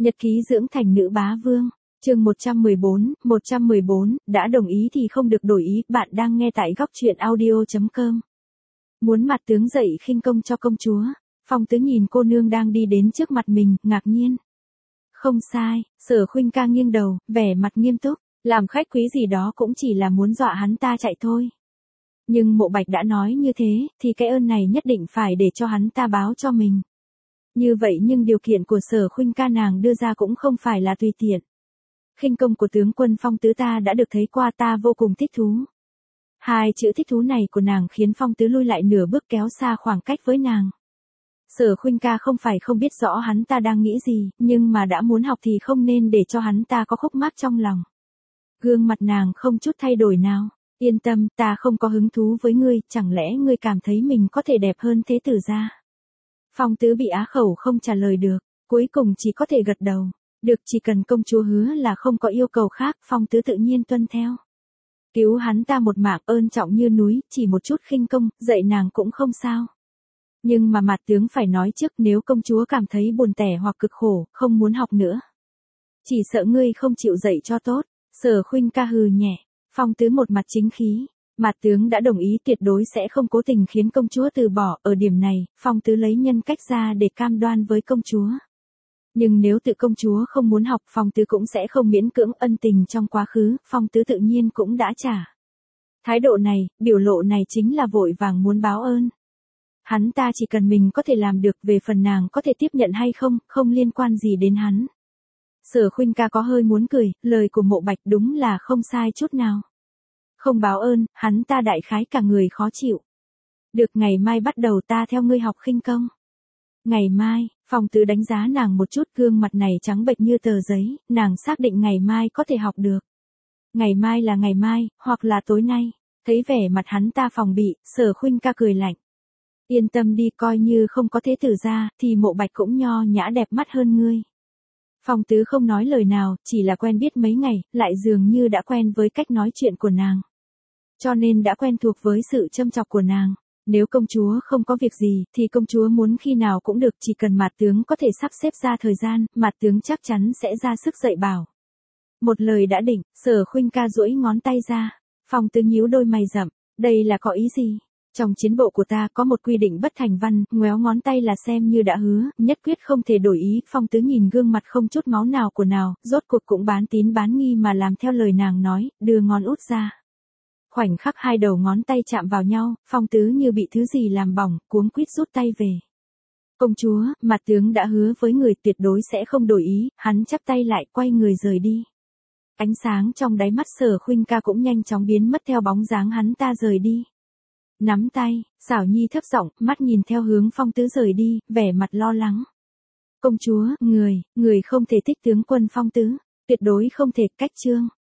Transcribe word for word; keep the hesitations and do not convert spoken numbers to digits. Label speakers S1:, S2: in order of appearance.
S1: Nhật ký dưỡng thành nữ bá vương, chương một trăm mười bốn, một trăm mười bốn, đã đồng ý thì không được đổi ý, bạn đang nghe tại góc truyện audio chấm com. Muốn mặt tướng dậy khinh công cho công chúa, Phong Tứ nhìn cô nương đang đi đến trước mặt mình, ngạc nhiên. Không sai, Sở Khuynh ca nghiêng đầu, vẻ mặt nghiêm túc, làm khách quý gì đó cũng chỉ là muốn dọa hắn ta chạy thôi. Nhưng Mộ Bạch đã nói như thế, thì cái ơn này nhất định phải để cho hắn ta báo cho mình. Như vậy nhưng điều kiện của Sở Khuynh ca nàng đưa ra cũng không phải là tùy tiện. Khinh công của tướng quân Phong Tứ ta đã được thấy qua, ta vô cùng thích thú. Hai chữ thích thú này của nàng khiến Phong Tứ lui lại nửa bước, kéo xa khoảng cách với nàng. Sở Khuynh ca không phải không biết rõ hắn ta đang nghĩ gì, nhưng mà đã muốn học thì không nên để cho hắn ta có khúc mắc trong lòng. Gương mặt nàng không chút thay đổi nào. Yên tâm, ta không có hứng thú với ngươi, chẳng lẽ ngươi cảm thấy mình có thể đẹp hơn thế tử gia? Phong Tứ bị á khẩu không trả lời được, cuối cùng chỉ có thể gật đầu. Được, chỉ cần công chúa hứa là không có yêu cầu khác, Phong Tứ tự nhiên tuân theo. Cứu hắn ta một mạng, ơn trọng như núi, chỉ một chút khinh công, dạy nàng cũng không sao. Nhưng mà mặt tướng phải nói trước, nếu công chúa cảm thấy buồn tẻ hoặc cực khổ, không muốn học nữa, chỉ sợ ngươi không chịu dạy cho tốt. Sở Khuynh ca hừ nhẹ. Phong Tứ một mặt chính khí, mặt tướng đã đồng ý, tuyệt đối sẽ không cố tình khiến công chúa từ bỏ. Ở điểm này, Phong Tứ lấy nhân cách ra để cam đoan với công chúa. Nhưng nếu tự công chúa không muốn học, Phong Tứ cũng sẽ không miễn cưỡng. Ân tình trong quá khứ, Phong Tứ tự nhiên cũng đã trả. Thái độ này, biểu lộ này chính là vội vàng muốn báo ơn. Hắn ta chỉ cần mình có thể làm được, về phần nàng có thể tiếp nhận hay không, không liên quan gì đến hắn. Sở Khuynh ca có hơi muốn cười, lời của Mộ Bạch đúng là không sai chút nào. Không báo ơn, hắn ta đại khái cả người khó chịu. Được, ngày mai bắt đầu ta theo ngươi học khinh công. Ngày mai, Phong Tứ đánh giá nàng một chút, gương mặt này trắng bệch như tờ giấy, nàng xác định ngày mai có thể học được. Ngày mai là ngày mai, hoặc là tối nay. Thấy vẻ mặt hắn ta phòng bị, Sở Khuynh ca cười lạnh. Yên tâm đi, coi như không có thế tử gia, thì Mộ Bạch cũng nho nhã đẹp mắt hơn ngươi. Phong Tứ không nói lời nào, chỉ là quen biết mấy ngày, lại dường như đã quen với cách nói chuyện của nàng. Cho nên đã quen thuộc với sự châm chọc của nàng. Nếu công chúa không có việc gì, thì công chúa muốn khi nào cũng được, chỉ cần Mạt tướng có thể sắp xếp ra thời gian, Mạt tướng chắc chắn sẽ ra sức dạy bảo. Một lời đã định, Sở Khuynh ca duỗi ngón tay ra. Phong Tứ nhíu đôi mày rậm, đây là có ý gì? Trong chiến bộ của ta có một quy định bất thành văn, ngoéo ngón tay là xem như đã hứa, nhất quyết không thể đổi ý. Phong Tứ nhìn gương mặt không chút máu nào của nào, rốt cuộc cũng bán tín bán nghi mà làm theo lời nàng nói, đưa ngón út ra. Khoảnh khắc hai đầu ngón tay chạm vào nhau, Phong Tứ như bị thứ gì làm bỏng, cuống quýt rút tay về. Công chúa, mặt tướng đã hứa với người tuyệt đối sẽ không đổi ý. Hắn chắp tay lại, quay người rời đi. Ánh sáng trong đáy mắt Sở Khuynh ca cũng nhanh chóng biến mất theo bóng dáng hắn ta rời đi. Nắm tay, Xảo Nhi thấp giọng, mắt nhìn theo hướng Phong Tứ rời đi, vẻ mặt lo lắng. Công chúa, người, người không thể thích tướng quân Phong Tứ, tuyệt đối không thể. Cách chương